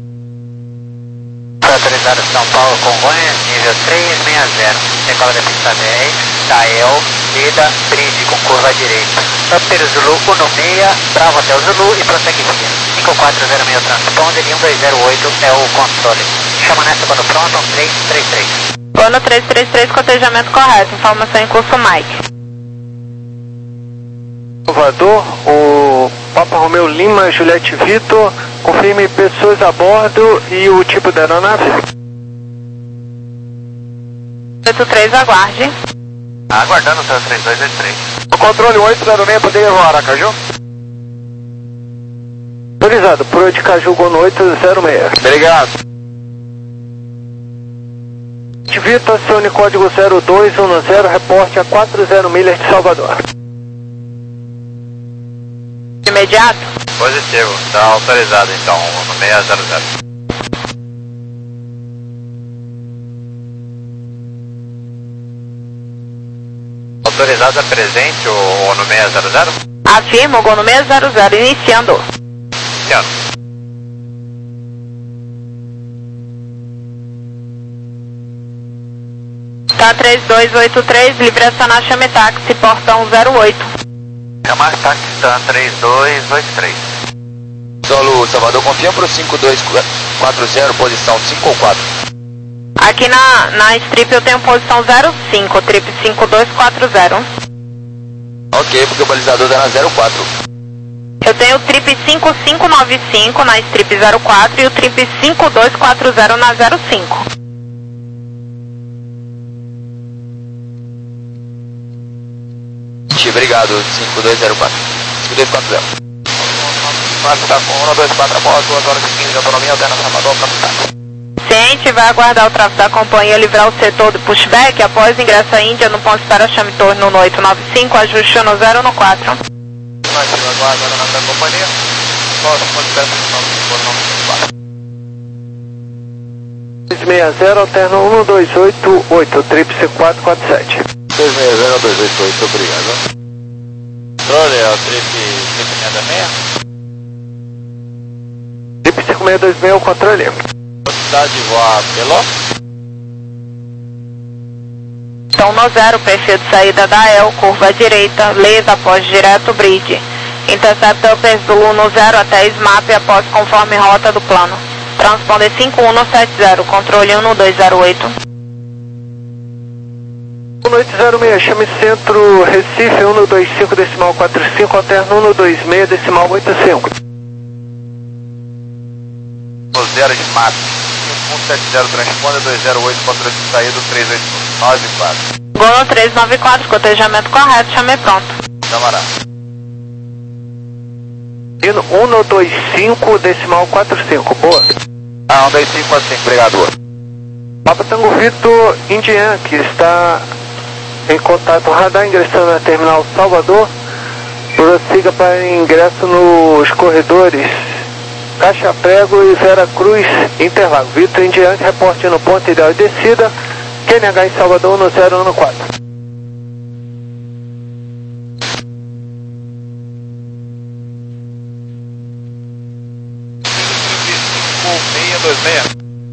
H: Autorizado São Paulo, Congonhas, nível três seis zero, decola da pista dez, da E L, Leda, bridge com curva à direita, Upper Zulu um seis, Bravo Hotel Zulu e prossegue via. cinco quatro zero seis transponder e um dois zero oito é o controle. Chama nessa quando pronto, um três três três.
C: Plano três três três, cotejamento correto, informação em curso Mike.
D: Salvador, o Papa Romeu Lima, Juliette Vitor, confirme pessoas a bordo e o tipo da aeronave.
C: oito três, aguarde.
B: Aguardando o três dois oito três.
F: O controle oito zero seis, poderia voar Aracaju?
D: Autorizado, por de Caju, gol no oito zero seis.
B: Obrigado.
D: Vitor, acione código zero dois um zero, reporte a quatro zero milhas de Salvador.
C: Imediato.
B: Positivo, está autorizado então, no seis zero zero. Autorizado a presente o no seis zero zero?
C: Afirmo, gol no seis zero zero, iniciando.
B: Iniciando.
C: Tá três dois oito três, livre acionar, chame táxi, portão zero oito.
B: Chamar táxi Tan três dois oito três.
G: Solo Salvador, confirma para o cinco dois quatro zero, posição cinco ou quatro.
C: Aqui na, na strip eu tenho posição zero cinco, trip cinco dois quatro zero.
G: Ok, porque o balizador está na zero quatro.
C: Eu tenho o trip cinco cinco nove cinco na strip zero quatro e o trip cinco dois quatro zero na zero cinco.
G: Obrigado, cinco dois zero quatro. cinco dois quatro zero.
B: Táxi está com um dois quatro após duas horas e quinze de autonomia, alterna Salvador para o táxi.
C: Ciente, vai aguardar o tráfego da companhia livrar o setor do pushback após ingresso à Índia no ponto espera chame torno no oito nove cinco, ajuste no zero no quatro.
B: Nós aguarda a nossa companhia. Próximo ponto espera no quatro.
D: seis zero, alterno um dois oito oito, trip C quatro quatro sete.
I: três seis zero dois oito oito, obrigado.
B: Controle, é o trip seis seis seis.
D: Trip cinco seis dois seis, o controle.
B: Velocidade voar pelo.
C: Então no zero, perfil de saída da E L, curva à direita, laser após direto bridge. Intercepta o P Zulu no zero até S M A P após conforme rota do plano. Transponder cinco um sete zero, controle um dois zero oito.
D: um oito zero seis, chame centro Recife, um dois cinco decimal quatro cinco, alterno um dois seis decimal oito cinco.
B: No zero de map, cinco um sete zero, transponder dois zero oito, controle de saída três oito nove quatro.
C: Gol três nove quatro, cotejamento correto, chame pronto.
B: Camarada.
D: um dois cinco decimal quatro cinco, boa.
B: Ah, um dois cinco quatro cinco, obrigado.
D: Papa Tango Vitor Indian, que está em contato radar, ingressando na terminal Salvador. Prossiga para ingresso nos corredores Caixa Prego e Vera Cruz Interlagos. Vitor Indian, reporte no ponto ideal de descida. Q N H em Salvador no zero um quatro.
B: seis dois seis.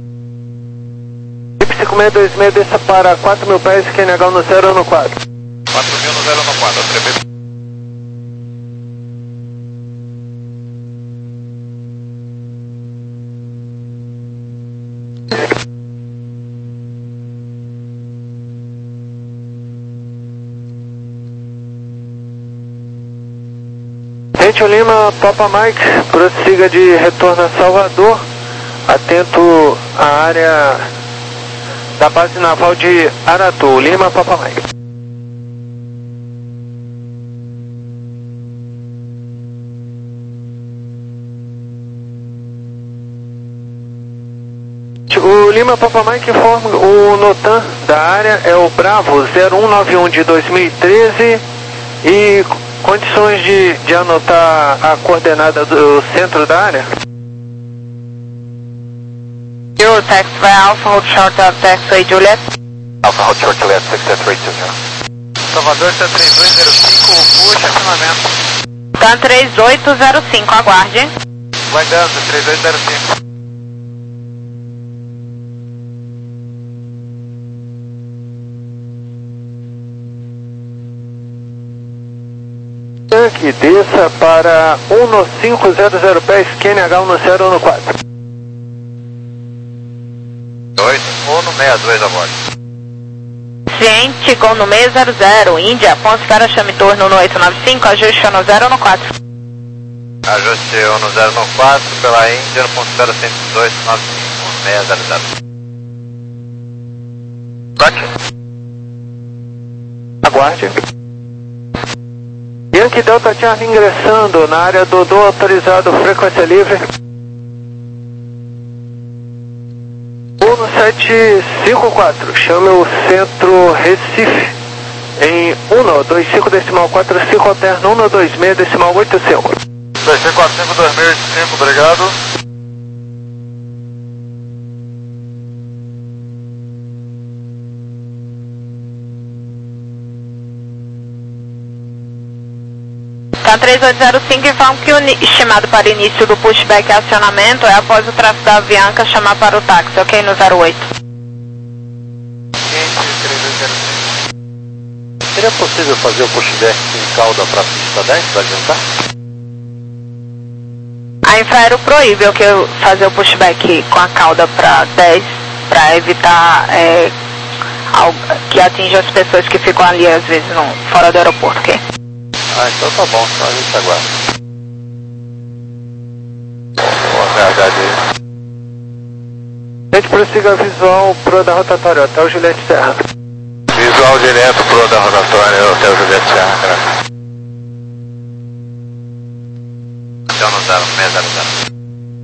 D: cinco seis dois seis, desça para quatro mil pés, Q N H no zero um quatro.
B: quatro mil no zero um quatro, atrever.
D: Gente Lima, Papa Mike, prossiga de retorno a Salvador, atento à área da base naval de Aratu. Lima, Papa Mike. O Lima Papa Mike informa o NOTAM da área, é o Bravo zero um nove um de dois mil e treze e condições de, de anotar a coordenada do centro da área?
C: Euro taxiway Alpha, hold short of taxiway Juliet.
G: Alpha Hold Short Juliet seis sete oito zero.
B: Salvador está três dois zero cinco, puxa acionamento.
C: Tá três oito zero cinco, aguarde.
B: Guardando, três dois zero cinco.
D: Que desça para um cinco zero zero pés, Q N H no zero um quatro.
B: dois um no seis dois a bordo.
C: Ciente, gol no seis zero zero, Índia, ponte para chame torno no oito nove cinco, ajuste no zero um quatro.
B: Ajuste no zero um quatro pela Índia no ponto zero cento e dois nove cinco seis zero zero.
G: Gotcha.
D: Aguarde. Yankee Delta Charlie ingressando na área do do autorizado, frequência livre. um sete cinco quatro, chame o centro Recife em um dois cinco decimal quatro cinco, alterno um dois seis decimal oito cinco.
B: dois cinco quatro cinco dois mil e cinco, obrigado.
C: Tá três oito zero cinco, informa que o estimado para início do pushback e acionamento é após o tráfego da Avianca chamar para o táxi, ok? No zero oito.
I: Seria possível fazer o pushback com cauda para a pista dez para adiantar?
C: A Infraero proíbe que eu fazer o pushback com a cauda para dez, para evitar é, algo que atinja as pessoas que ficam ali às vezes no, fora do aeroporto, ok?
I: Ah, então tá bom, então a gente aguarda.
B: O H H D.
D: Gente, prossiga visual pro da rotatória, até o Juliette Serra.
B: Visual direto pro da rotatória, Hotel Juliette Serra. Hotel no zero seis zero zero.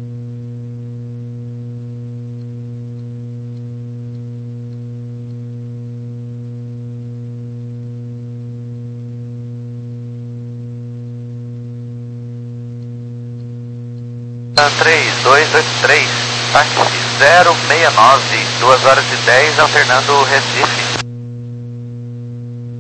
B: três dois oito três, táxi zero seis nove, duas horas e dez, alternando Recife.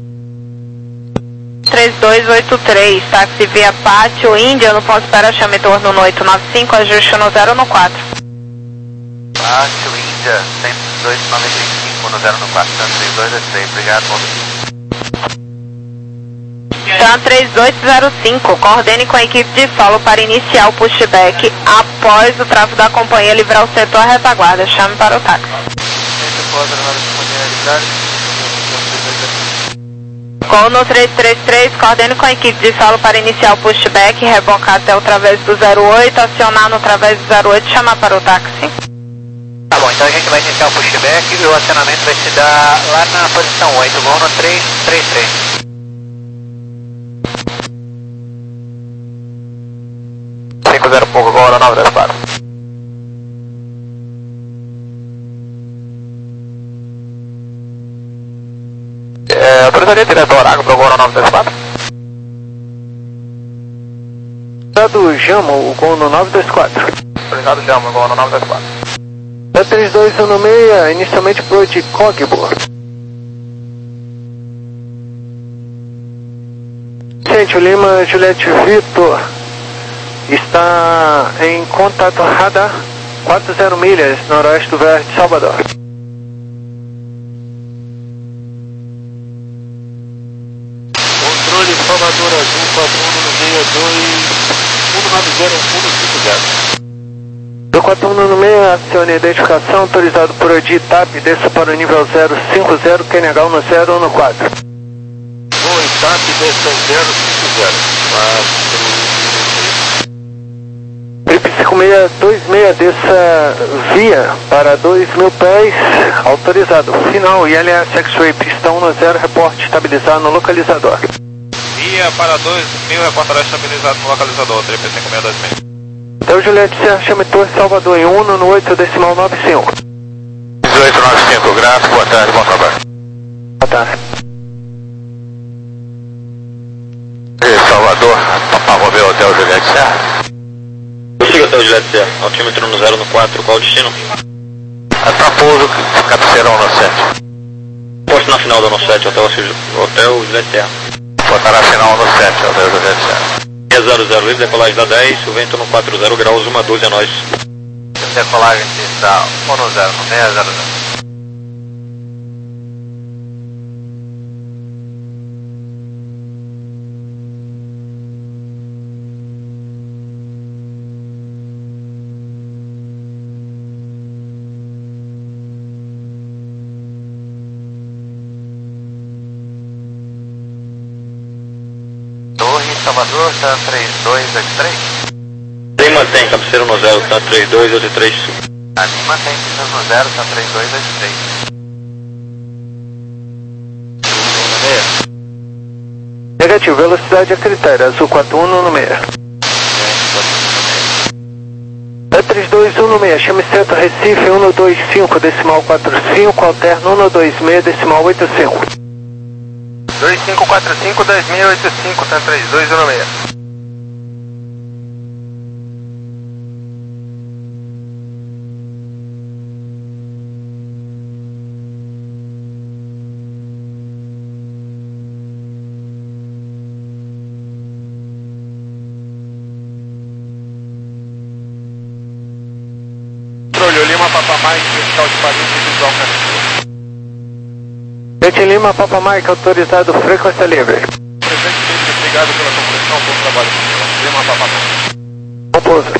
C: três dois oito três, táxi via Pátio Índia, no ponto espera, chame torno no oito nove cinco, ajuste no zero no quatro.
B: Pátio Índia, cento e dezoito, noventa e cinco, no zero no quatro, cento e três dois oito três, obrigado, bom dia.
C: Tran três oito zero cinco, coordene com a equipe de solo para iniciar o pushback após o tráfego da companhia livrar o setor à retaguarda. Chame para o táxi. Cono três três três, coordene com a equipe de solo para iniciar o pushback, rebocar até o travesso do zero oito, acionar no travesso do zero oito, chamar para o táxi.
H: Tá bom, então a gente vai iniciar o pushback e o acionamento vai se dar lá na posição oito, Cono três três três.
A: cinco zero pouco, agora nove dez quatro. É, autorizaria direto ao horário para agora nove dez quatro.
D: Obrigado, Jamo, o Gono nove dois quatro.
A: Obrigado, Jamo, agora nove dez quatro.
D: É três dois um seis, inicialmente pro de Cogbo. Vicente Lima, Juliette Vitor. Está em contato radar quatro zero milhas, noroeste do Verde de Salvador.
I: Controle Salvador Azul, quatro um no seis dois, um nove zero um cinco zero.
D: Do quatro um no seis, acione a identificação, autorizado por O D I T A P, desça para o nível zero cinco zero, Q N H no zero um quatro.
I: Oi, T A P, desça zero cinco zero. quatro
D: Trip cinco seis dois seis, desça via para dois mil pés, autorizado. Final, I L S X-Ray, pista um no zero, reporte estabilizado no localizador.
B: Via para dois mil, reportará estabilizado no localizador, trip cinco seis dois seis.
D: Então, Juliette Serra, chame Torre Salvador em um no oito decimal nove cinco.
I: dezoito nove cinco, graças, boa tarde, bom trabalho.
D: Boa tarde.
I: Salvador, Papa Romeu, Hotel Juliette Serra.
E: Consiga até o Juliette Serra, altímetro no zero no quatro, qual o destino?
I: É pra pouso, cabeceirão no sete.
E: Posto na final do no sete, Hotel, hotel Juliette Serra.
I: Botar na final no sete, Hotel Juliette Serra.
E: seis zero zero, livre decolagem da dez, o vento no quatro zero graus, uma doze a nós.
B: Decolagem está um no zero, no seis zero zero. Salvador, tá três dois oito três.
E: Tem mantém, cabeceira no zero, tá três dois oito três.
B: A mim mantém, pista no zero, tá três dois oito três.
D: Negativo, velocidade a critério, azul quatro um no seis. É três dois um seis, chame centro Recife um dois cinco, decimal quatro cinco, alterno um dois seis, decimal oito cinco.
B: dois cinco quatro cinco dois seis oito cinco, tá três dois um seis. Controle, Lima Papa Mike, fiscal de Paris, visual Campos.
D: Gente Lima, Papa Mike, autorizado, frequência livre.
B: Presente livre, obrigado pela compreensão, bom trabalho. Lima Papa Mike.
D: Bom pouso.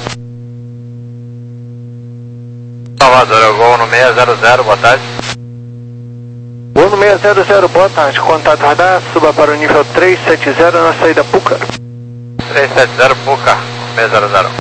B: Salvador, eu vou no seis zero zero, boa tarde.
D: Voo no seis zero zero, boa tarde, contato radar, suba para o nível três sete zero na saída Puca.
B: três sete zero, Puca, seis zero zero.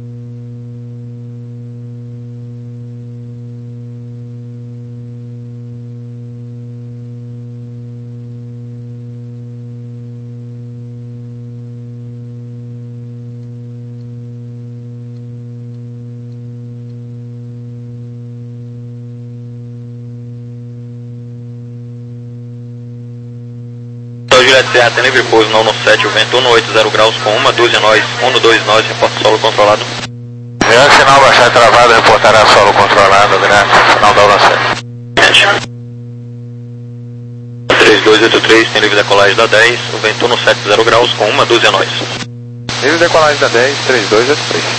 E: Juliette Serra, tem livre pouso no um sete, o vento um oito zero graus com uma dúzia nós, um dois nós, reporte solo controlado.
I: É, sinal baixar travado, reportará solo controlado, graças, sinal da hora sete.
E: três dois oito três, tem livre decolagem da dez, o vento no setenta graus com uma dúzia nós.
I: Livre decolagem da dez, três dois oito três.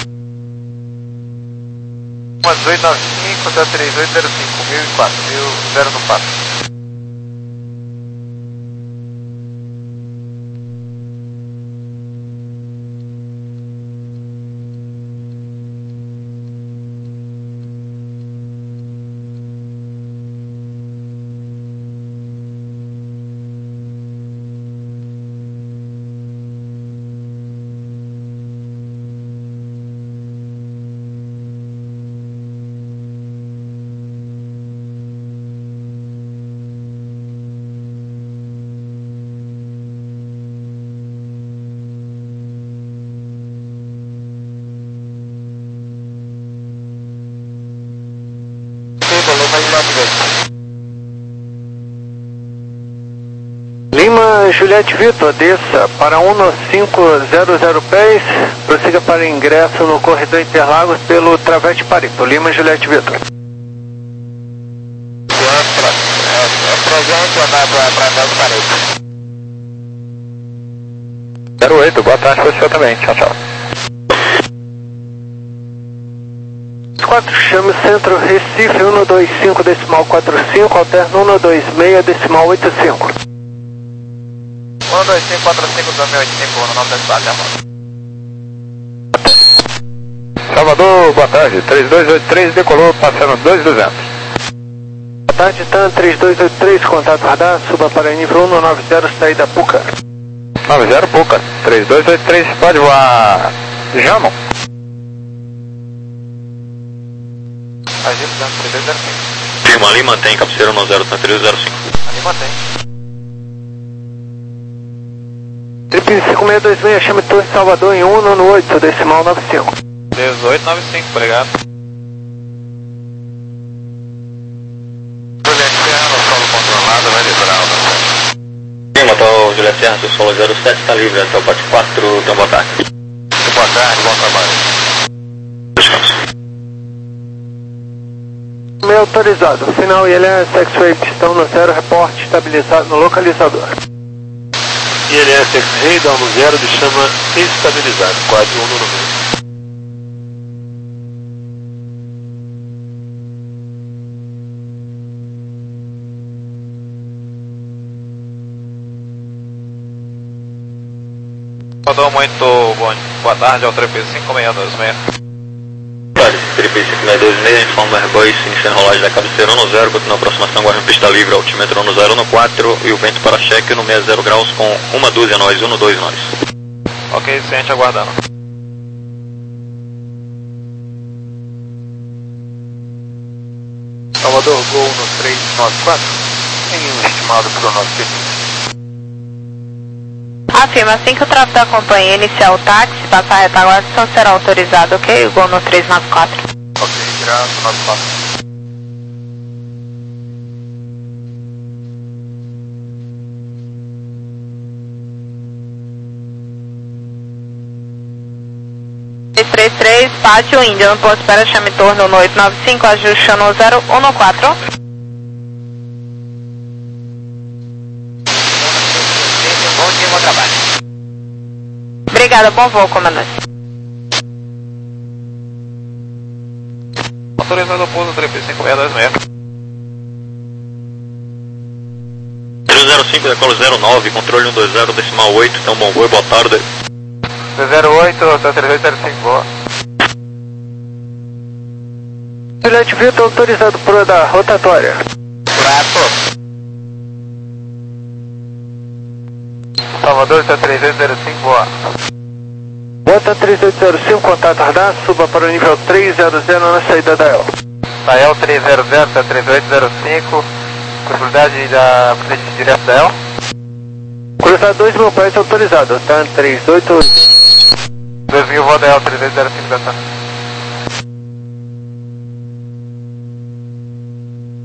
B: um dezoito noventa e cinco, da três oito zero cinco, mil e quatro, mil zero no quatro.
D: Lima Juliette Vitor, desça para um cinco zero zero pés, prossiga para ingresso no corredor Interlagos pelo Travete Parito. Lima Juliette Vitor.
I: zero oito, boa tarde para você também. Tchau, tchau.
D: quatro, chame o centro Recife, um dois cinco decimal quatro cinco, alterno um dois seis decimal oito cinco.
B: um dois cinco quatro cinco dois mil e oitenta e cinco, no nome da cidade,
I: Salvador, boa tarde, três dois oito três, decolou, passando dois duzentos.
D: Boa tarde, TAM três dois oito três, contato radar, suba para nível um nove zero, saída Puca.
I: nove zero Puca, três dois oito três, pode voar Jamon.
B: Agito TAM três dois zero cinco.
E: Firma ali, mantém cabeceira no zero três zero cinco.
B: Ali mantém.
D: Trip cinco seis dois seis, chame Torre Salvador em um nono oito, decimal nove cinco.
B: dezoito noventa e cinco, obrigado. Juliette Serra, no solo controlado, vai liberar.
E: Firma, tá o Juliette Serra, seu solo zero sete, está livre até o P A T quatro, então boa tarde.
B: Boa tarde, bom trabalho.
E: Descanso.
D: Meio autorizado, final I L S, X-Ray, pistão no zero, reporte estabilizado no localizador.
I: I L S X-Ray, dá no zero, de chama estabilizado, quase um no meio.
B: Mandou muito bom. Boa tarde, ao Trip cinco seis dois seis.
E: Tarde, Trip cinco seis dois seis, informa Airbus, iniciando rolagem da cabeceira no zero, continua a aproximação, agora em pista livre, altímetro no zero no quatro e o vento para cheque no sessenta graus com uma dúzia nós, um no dois nós.
B: Ok, ciente, aguardando.
I: Salvador, Gol no três nove quatro, tem um estimado para o nosso serviço.
C: Afirma, assim que o tráfego da companhia iniciar o táxi, passar a retaguarda, será autorizado, ok? Gol no três nove quatro.
B: Ok, graças, nove quatro.
C: três três três, Pátio Índia, no posto espera, chame torno no oito nove cinco, ajuste no zero um no quatro.
H: Bom dia, bom trabalho.
C: Obrigada, bom voo, comandante.
B: Autorizado o pouso Trip cinco seis dois seis.
E: zero zero cinco, decola zero nove, controle um dois zero, decimal oito, então bom voo e boa tarde.
B: zero oito, três oito zero cinco, boa.
D: Juliette Vitor, autorizado por da rotatória.
H: Prato.
B: Salvador, três oito zero cinco, boa.
D: Bota três oito zero cinco, contato radar, suba para o nível três zero zero na saída da E L.
B: Da E L três zero zero, três oito zero cinco, cruzabilidade da frente direto da E L.
D: Cruzar dois mil pés autorizado, tá? três oito oito.
B: dois mil, voo da E L três oito zero cinco, da